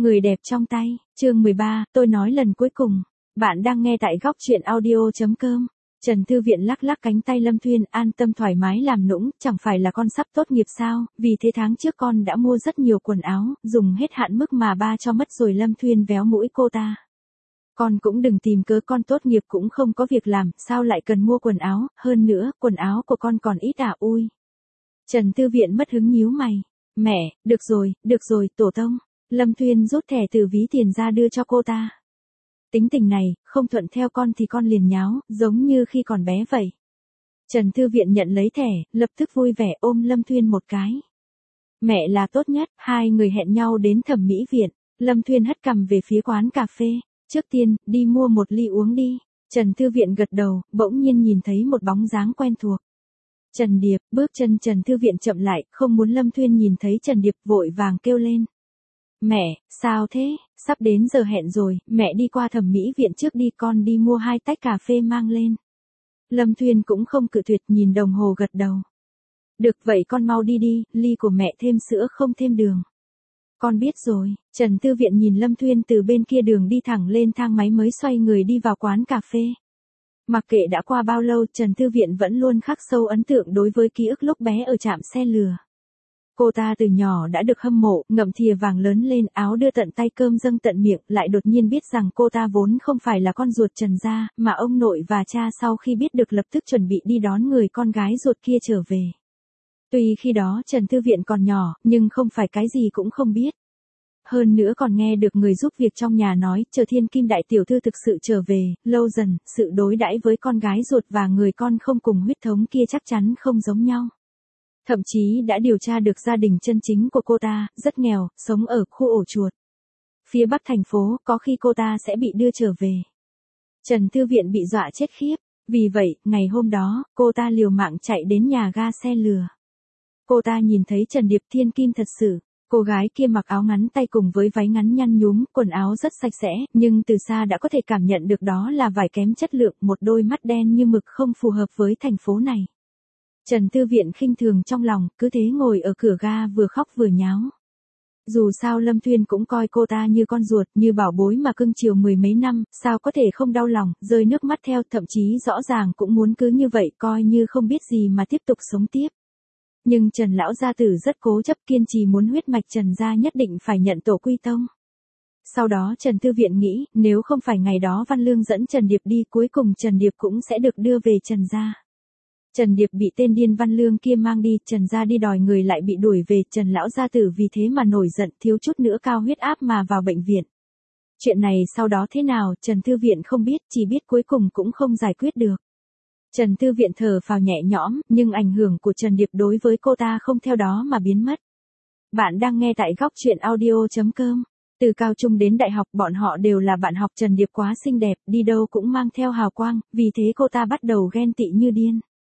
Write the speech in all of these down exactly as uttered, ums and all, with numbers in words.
Người đẹp trong tay, chương mười ba, tôi nói lần cuối cùng. Bạn đang nghe tại góc chuyện audio chấm com. Trần Thư Viện lắc lắc cánh tay Lâm Thuyên, an tâm thoải mái làm nũng, chẳng phải là con sắp tốt nghiệp sao, vì thế tháng trước con đã mua rất nhiều quần áo, dùng hết hạn mức mà ba cho mất rồi. Lâm Thuyên véo mũi cô ta. Con cũng đừng tìm cớ, con tốt nghiệp cũng không có việc làm, sao lại cần mua quần áo, hơn nữa, quần áo của con còn ít à ui. Trần Thư Viện mất hứng nhíu mày. Mẹ, được rồi, được rồi, tổ tông. Lâm Thuyên rút thẻ từ ví tiền ra đưa cho cô ta. Tính tình này, không thuận theo con thì con liền nháo, giống như khi còn bé vậy. Trần Thư Viện nhận lấy thẻ, lập tức vui vẻ ôm Lâm Thuyên một cái. Mẹ là tốt nhất, hai người hẹn nhau đến thẩm mỹ viện. Lâm Thuyên hất cằm về phía quán cà phê. Trước tiên, đi mua một ly uống đi. Trần Thư Viện gật đầu, bỗng nhiên nhìn thấy một bóng dáng quen thuộc. Trần Điệp, bước chân Trần Thư Viện chậm lại, không muốn Lâm Thuyên nhìn thấy Trần Điệp, vội vàng kêu lên. Mẹ, sao thế, sắp đến giờ hẹn rồi, mẹ đi qua thẩm mỹ viện trước đi, con đi mua hai tách cà phê mang lên. Lâm Thuyên cũng không cự tuyệt, nhìn đồng hồ gật đầu. Được vậy con mau đi đi, ly của mẹ thêm sữa không thêm đường. Con biết rồi. Trần Thư Viện nhìn Lâm Thuyên từ bên kia đường đi thẳng lên thang máy mới xoay người đi vào quán cà phê. Mặc kệ đã qua bao lâu, Trần Thư Viện vẫn luôn khắc sâu ấn tượng đối với ký ức lúc bé ở trạm xe lừa. Cô ta từ nhỏ đã được hâm mộ, ngậm thìa vàng lớn lên, áo đưa tận tay, cơm dâng tận miệng, lại đột nhiên biết rằng cô ta vốn không phải là con ruột Trần gia, mà ông nội và cha sau khi biết được lập tức chuẩn bị đi đón người con gái ruột kia trở về. Tuy khi đó Trần Thư Viện còn nhỏ, nhưng không phải cái gì cũng không biết. Hơn nữa còn nghe được người giúp việc trong nhà nói, chờ thiên kim đại tiểu thư thực sự trở về, lâu dần, sự đối đãi với con gái ruột và người con không cùng huyết thống kia chắc chắn không giống nhau. Thậm chí đã điều tra được gia đình chân chính của cô ta, rất nghèo, sống ở khu ổ chuột. Phía bắc thành phố, có khi cô ta sẽ bị đưa trở về. Trần Thư Viện bị dọa chết khiếp, vì vậy, ngày hôm đó, cô ta liều mạng chạy đến nhà ga xe lừa. Cô ta nhìn thấy Trần Điệp, thiên kim thật sự. Cô gái kia mặc áo ngắn tay cùng với váy ngắn nhăn nhúm, quần áo rất sạch sẽ, nhưng từ xa đã có thể cảm nhận được đó là vải kém chất lượng, một đôi mắt đen như mực không phù hợp với thành phố này. Trần Thư Viện khinh thường trong lòng, cứ thế ngồi ở cửa ga vừa khóc vừa nháo. Dù sao Lâm Thuyên cũng coi cô ta như con ruột, như bảo bối mà cưng chiều mười mấy năm, sao có thể không đau lòng, rơi nước mắt theo, thậm chí rõ ràng cũng muốn cứ như vậy, coi như không biết gì mà tiếp tục sống tiếp. Nhưng Trần lão gia tử rất cố chấp, kiên trì muốn huyết mạch Trần gia nhất định phải nhận tổ quy tông. Sau đó Trần Thư Viện nghĩ, nếu không phải ngày đó Văn Lương dẫn Trần Điệp đi, cuối cùng Trần Điệp cũng sẽ được đưa về Trần gia. Trần Điệp bị tên điên Văn Lương kia mang đi, Trần gia đi đòi người lại bị đuổi về, Trần lão gia tử vì thế mà nổi giận, thiếu chút nữa cao huyết áp mà vào bệnh viện. Chuyện này sau đó thế nào, Trần Thư Viện không biết, chỉ biết cuối cùng cũng không giải quyết được. Trần Thư Viện thở phào nhẹ nhõm, nhưng ảnh hưởng của Trần Điệp đối với cô ta không theo đó mà biến mất. Bạn đang nghe tại góc chuyện audio chấm com. Từ cao trung đến đại học, bọn họ đều là bạn học. Trần Điệp quá xinh đẹp, đi đâu cũng mang theo hào quang, vì thế cô ta bắt đầu ghen tị như điên.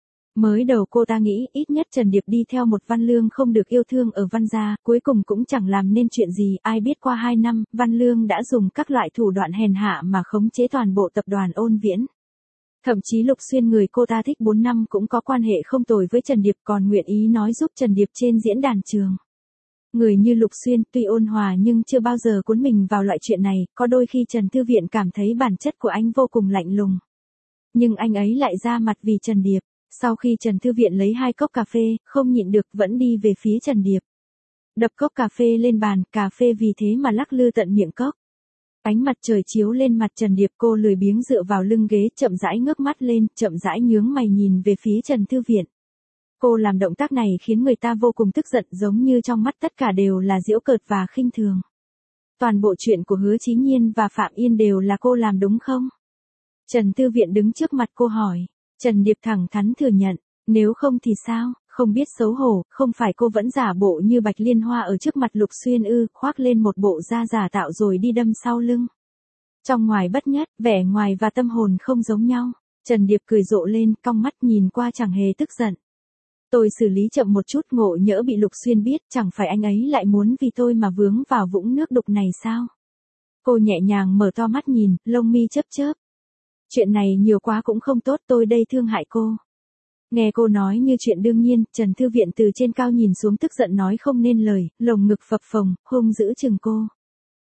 Mới đầu cô ta nghĩ, ít nhất Trần Điệp đi theo một Văn Lương không được yêu thương ở Văn gia, cuối cùng cũng chẳng làm nên chuyện gì, ai biết qua hai năm, Văn Lương đã dùng các loại thủ đoạn hèn hạ mà khống chế toàn bộ tập đoàn Ôn Viễn. Thậm chí Lục Xuyên, người cô ta thích bốn năm, cũng có quan hệ không tồi với Trần Điệp, còn nguyện ý nói giúp Trần Điệp trên diễn đàn trường. Người như Lục Xuyên tuy ôn hòa nhưng chưa bao giờ cuốn mình vào loại chuyện này, có đôi khi Trần Thư Viện cảm thấy bản chất của anh vô cùng lạnh lùng. Nhưng anh ấy lại ra mặt vì Trần Điệp. Sau khi Trần Thư Viện lấy hai cốc cà phê, không nhịn được vẫn đi về phía Trần Điệp. Đập cốc cà phê lên bàn, cà phê vì thế mà lắc lư tận miệng cốc. Ánh mặt trời chiếu lên mặt Trần Điệp, cô lười biếng dựa vào lưng ghế, chậm rãi ngước mắt lên, chậm rãi nhướng mày nhìn về phía Trần Thư Viện. Cô làm động tác này khiến người ta vô cùng tức giận, giống như trong mắt tất cả đều là giễu cợt và khinh thường. Toàn bộ chuyện của Hứa Chí Nhiên và Phạm Yên đều là cô làm đúng không? Trần Thư Viện đứng trước mặt cô hỏi. Trần Điệp thẳng thắn thừa nhận, nếu không thì sao, không biết xấu hổ, không phải cô vẫn giả bộ như Bạch Liên Hoa ở trước mặt Lục Xuyên ư, khoác lên một bộ da giả tạo rồi đi đâm sau lưng. Trong ngoài bất nhất, vẻ ngoài và tâm hồn không giống nhau. Trần Điệp cười rộ lên, cong mắt nhìn qua chẳng hề tức giận. Tôi xử lý chậm một chút, ngộ nhỡ bị Lục Xuyên biết, chẳng phải anh ấy lại muốn vì tôi mà vướng vào vũng nước đục này sao? Cô nhẹ nhàng mở to mắt nhìn, lông mi chớp chớp. Chuyện này nhiều quá cũng không tốt, tôi đây thương hại cô. Nghe cô nói như chuyện đương nhiên, Trần Thư Viện từ trên cao nhìn xuống tức giận nói không nên lời, lồng ngực phập phồng, hung dữ chừng cô.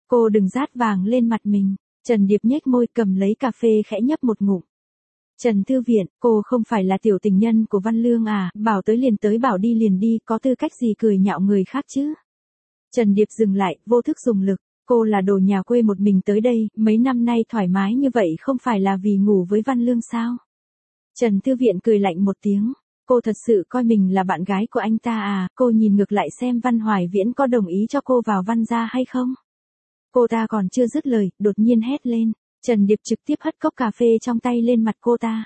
Cô đừng rát vàng lên mặt mình. Trần Điệp nhếch môi cầm lấy cà phê khẽ nhấp một ngụm. Trần Thư Viện, cô không phải là tiểu tình nhân của Văn Lương à, bảo tới liền tới bảo đi liền đi, có tư cách gì cười nhạo người khác chứ? Trần Điệp dừng lại, vô thức dùng lực, cô là đồ nhà quê một mình tới đây, mấy năm nay thoải mái như vậy không phải là vì ngủ với Văn Lương sao? Trần Thư Viện cười lạnh một tiếng, cô thật sự coi mình là bạn gái của anh ta à, cô nhìn ngược lại xem Văn Hoài Viễn có đồng ý cho cô vào Văn gia hay không? Cô ta còn chưa dứt lời, đột nhiên hét lên. Trần Điệp trực tiếp hất cốc cà phê trong tay lên mặt cô ta.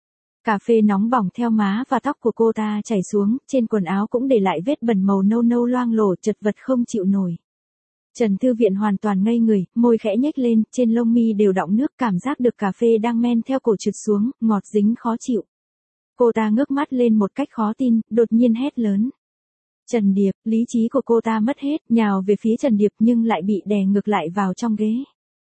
Cà phê nóng bỏng theo má và tóc của cô ta chảy xuống, trên quần áo cũng để lại vết bẩn màu nâu nâu loang lổ chật vật không chịu nổi. Trần Thư Viện hoàn toàn ngây người, môi khẽ nhếch lên, trên lông mi đều đọng nước, cảm giác được cà phê đang men theo cổ trượt xuống, ngọt dính khó chịu. Cô ta ngước mắt lên một cách khó tin, đột nhiên hét lớn. Trần Điệp, lý trí của cô ta mất hết, nhào về phía Trần Điệp nhưng lại bị đè ngược lại vào trong ghế.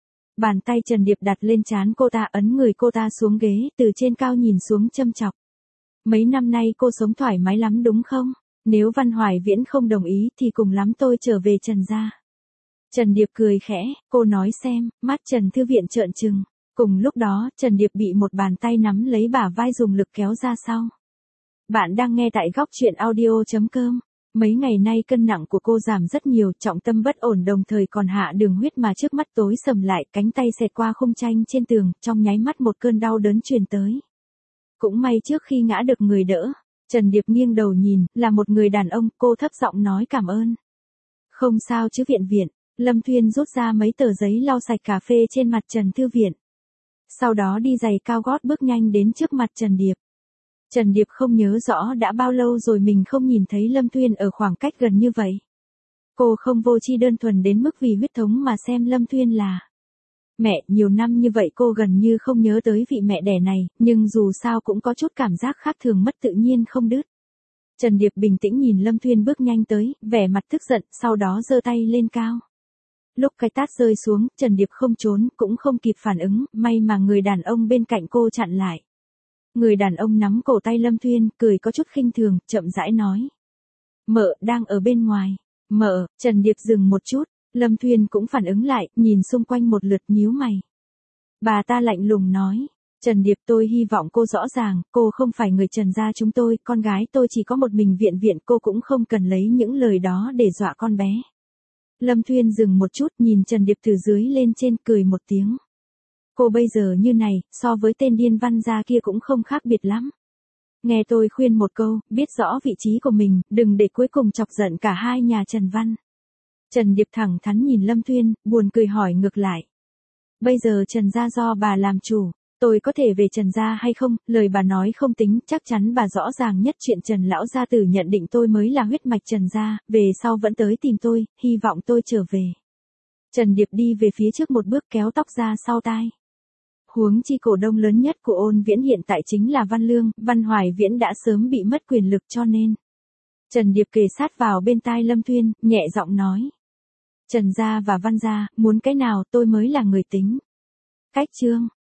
Bàn tay Trần Điệp đặt lên trán cô ta, ấn người cô ta xuống ghế, từ trên cao nhìn xuống châm chọc. Mấy năm nay cô sống thoải mái lắm đúng không? Nếu Văn Hoài Viễn không đồng ý thì cùng lắm tôi trở về Trần gia. Trần Điệp cười khẽ, cô nói xem, mắt Trần Thư Viện trợn trừng. Cùng lúc đó, Trần Điệp bị một bàn tay nắm lấy bả vai dùng lực kéo ra sau. Bạn đang nghe tại góc truyện audio chấm com. Mấy ngày nay cân nặng của cô giảm rất nhiều, trọng tâm bất ổn đồng thời còn hạ đường huyết mà trước mắt tối sầm lại, cánh tay xẹt qua khung tranh trên tường, trong nháy mắt một cơn đau đớn truyền tới. Cũng may trước khi ngã được người đỡ, Trần Điệp nghiêng đầu nhìn, là một người đàn ông, cô thấp giọng nói cảm ơn. Không sao chứ Viện Viện, Lâm Thuyên rút ra mấy tờ giấy lau sạch cà phê trên mặt Trần Thư Viện. Sau đó đi giày cao gót bước nhanh đến trước mặt Trần Điệp. Trần Điệp không nhớ rõ đã bao lâu rồi mình không nhìn thấy Lâm Thuyên ở khoảng cách gần như vậy. Cô không vô tri đơn thuần đến mức vì huyết thống mà xem Lâm Thuyên là mẹ, nhiều năm như vậy cô gần như không nhớ tới vị mẹ đẻ này, nhưng dù sao cũng có chút cảm giác khác thường mất tự nhiên không đứt. Trần Điệp bình tĩnh nhìn Lâm Thuyên bước nhanh tới, vẻ mặt tức giận, sau đó giơ tay lên cao. Lúc cái tát rơi xuống, Trần Điệp không trốn, cũng không kịp phản ứng, may mà người đàn ông bên cạnh cô chặn lại. Người đàn ông nắm cổ tay Lâm Thuyên, cười có chút khinh thường, chậm rãi nói. Mợ, đang ở bên ngoài. Mợ, Trần Điệp dừng một chút, Lâm Thuyên cũng phản ứng lại, nhìn xung quanh một lượt nhíu mày. Bà ta lạnh lùng nói. Trần Điệp, tôi hy vọng cô rõ ràng, cô không phải người Trần gia chúng tôi, con gái tôi chỉ có một mình Viện Viện, cô cũng không cần lấy những lời đó để dọa con bé. Lâm Thuyên dừng một chút, nhìn Trần Điệp từ dưới lên trên, cười một tiếng. Cô bây giờ như này, so với tên điên Văn gia kia cũng không khác biệt lắm. Nghe tôi khuyên một câu, biết rõ vị trí của mình, đừng để cuối cùng chọc giận cả hai nhà Trần Văn. Trần Điệp thẳng thắn nhìn Lâm Thuyên, buồn cười hỏi ngược lại. Bây giờ Trần gia do bà làm chủ, tôi có thể về Trần gia hay không, lời bà nói không tính, chắc chắn bà rõ ràng nhất chuyện Trần lão gia tử nhận định tôi mới là huyết mạch Trần gia, về sau vẫn tới tìm tôi, hy vọng tôi trở về. Trần Điệp đi về phía trước một bước kéo tóc ra sau tai. Huống chi cổ đông lớn nhất của Ôn Viễn hiện tại chính là Văn Lương, Văn Hoài Viễn đã sớm bị mất quyền lực cho nên. Trần Điệp kề sát vào bên tai Lâm Thuyên, nhẹ giọng nói. Trần gia và Văn gia, muốn cái nào tôi mới là người tính. Cách chương.